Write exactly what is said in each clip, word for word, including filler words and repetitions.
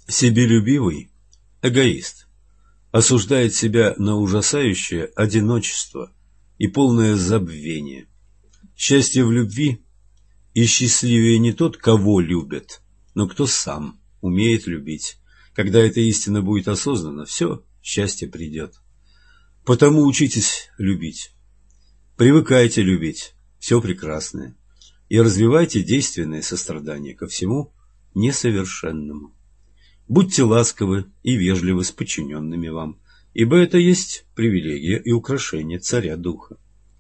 Себелюбивый эгоист осуждает себя на ужасающее одиночество и полное забвение. Счастье в любви, и счастливее не тот, кого любят, но кто сам умеет любить. Когда эта истина будет осознана, все счастье придет. Потому учитесь любить, привыкайте любить все прекрасное и развивайте действенное сострадание ко всему несовершенному. Будьте ласковы и вежливы с подчиненными вам, ибо это есть привилегия и украшение царя духа.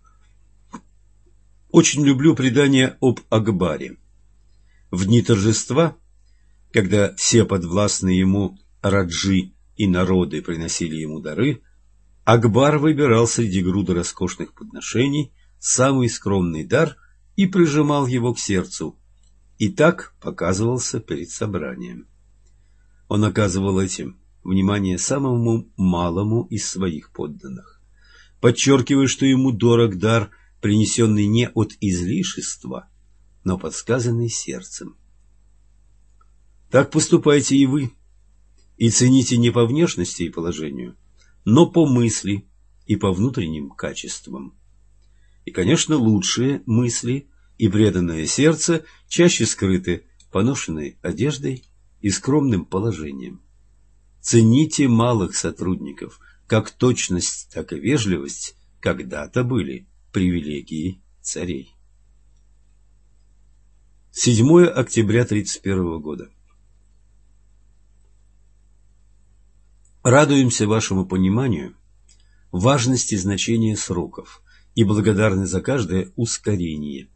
Очень люблю предание об Акбаре. В дни торжества, когда все подвластные ему раджи и народы приносили ему дары, Акбар выбирал среди груды роскошных подношений самый скромный дар и прижимал его к сердцу, и так показывался перед собранием. Он оказывал этим внимание самому малому из своих подданных, подчеркивая, что ему дорог дар, принесенный не от излишества, но подсказанный сердцем. Так поступайте и вы, и цените не по внешности и положению, но по мысли и по внутренним качествам. И, конечно, лучшие мысли и преданное сердце чаще скрыты поношенной одеждой и скромным положением. Цените малых сотрудников, как точность, так и вежливость когда-то были привилегией царей. седьмое октября тридцать первого года. Радуемся вашему пониманию важности значения сроков и благодарны за каждое ускорение.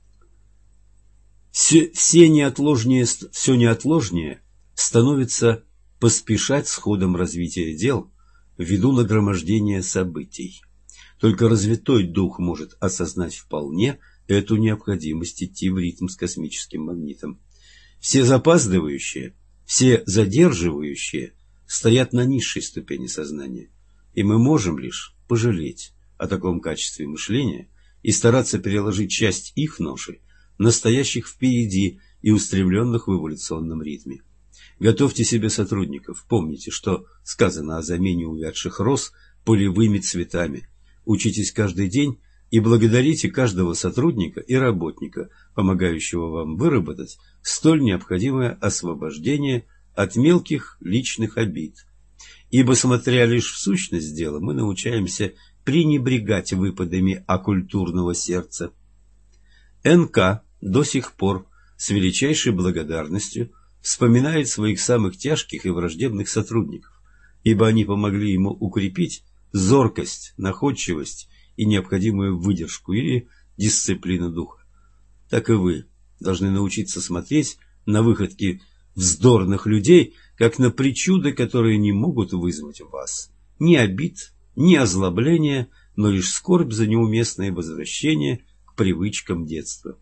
Все, все неотложнее, все неотложнее становится поспешать с ходом развития дел ввиду нагромождения событий. Только развитой дух может осознать вполне эту необходимость идти в ритм с космическим магнитом. Все запаздывающие, все задерживающие стоят на низшей ступени сознания, и мы можем лишь пожалеть о таком качестве мышления и стараться переложить часть их ноши на стоящих впереди и устремленных в эволюционном ритме. Готовьте себе сотрудников, помните, что сказано о замене увядших роз полевыми цветами. Учитесь каждый день и благодарите каждого сотрудника и работника, помогающего вам выработать столь необходимое освобождение от мелких личных обид. Ибо, смотря лишь в сущность дела, мы научаемся пренебрегать выпадами оккультурного сердца. эн ка до сих пор с величайшей благодарностью вспоминает своих самых тяжких и враждебных сотрудников, ибо они помогли ему укрепить зоркость, находчивость и необходимую выдержку или дисциплину духа. Так и вы должны научиться смотреть на выходки вздорных людей, как на причуды, которые не могут вызвать в вас ни обид, ни озлобления, но лишь скорбь за неуместное возвращение к привычкам детства.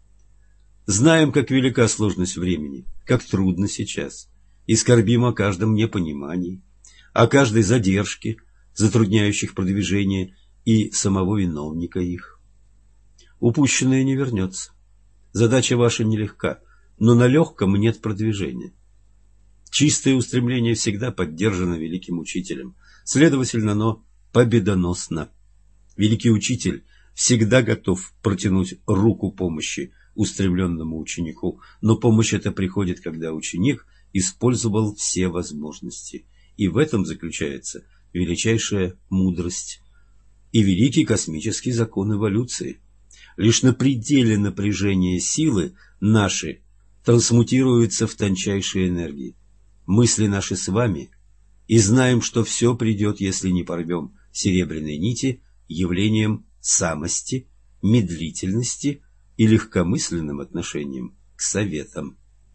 Знаем, как велика сложность времени, как трудно сейчас, и скорбим о каждом непонимании, о каждой задержке, затрудняющих продвижение и самого виновника их. Упущенное не вернется. Задача ваша нелегка, но на легком нет продвижения. Чистое устремление всегда поддержано великим учителем, следовательно, оно победоносно. Великий учитель всегда готов протянуть руку помощи устремленному ученику, но помощь эта приходит, когда ученик использовал все возможности, и в этом заключается величайшая мудрость и великий космический закон эволюции. Лишь на пределе напряжения силы наши трансмутируются в тончайшие энергии. Мысли наши с вами, и знаем, что все придет, если не порвем серебряной нити явлением самости, медлительности и легкомысленным отношением к советам.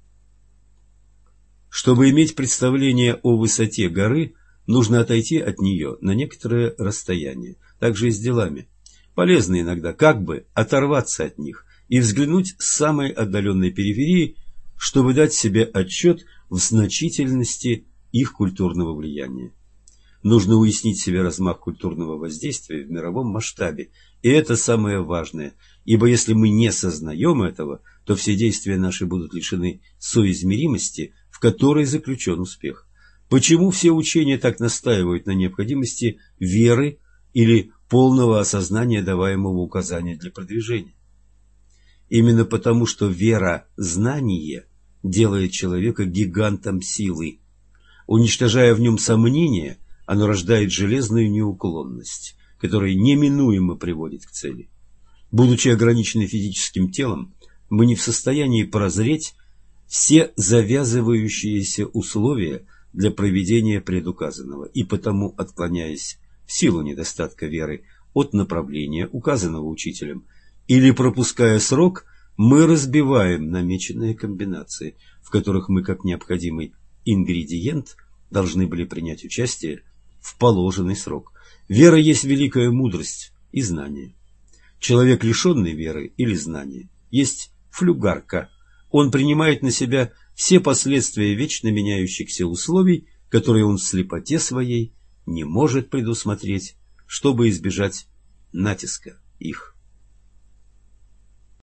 Чтобы иметь представление о высоте горы, нужно отойти от нее на некоторое расстояние. Так же и с делами. Полезно иногда как бы оторваться от них и взглянуть с самой отдаленной периферии, чтобы дать себе отчет в значительности их культурного влияния. Нужно уяснить себе размах культурного воздействия в мировом масштабе, и это самое важное, ибо если мы не сознаем этого, то все действия наши будут лишены соизмеримости, в которой заключен успех. Почему все учения так настаивают на необходимости веры или полного осознания даваемого указания для продвижения? Именно потому, что вера-знание делает человека гигантом силы. Уничтожая в нем сомнения, оно рождает железную неуклонность, которая неминуемо приводит к цели. Будучи ограничены физическим телом, мы не в состоянии прозреть все завязывающиеся условия для проведения предуказанного, и потому, отклоняясь в силу недостатка веры от направления, указанного учителем, или пропуская срок, мы разбиваем намеченные комбинации, в которых мы, как необходимый ингредиент, должны были принять участие в положенный срок. Вера есть великая мудрость и знание. Человек, лишенный веры или знания, есть флюгарка. Он принимает на себя все последствия вечно меняющихся условий, которые он в слепоте своей не может предусмотреть, чтобы избежать натиска их.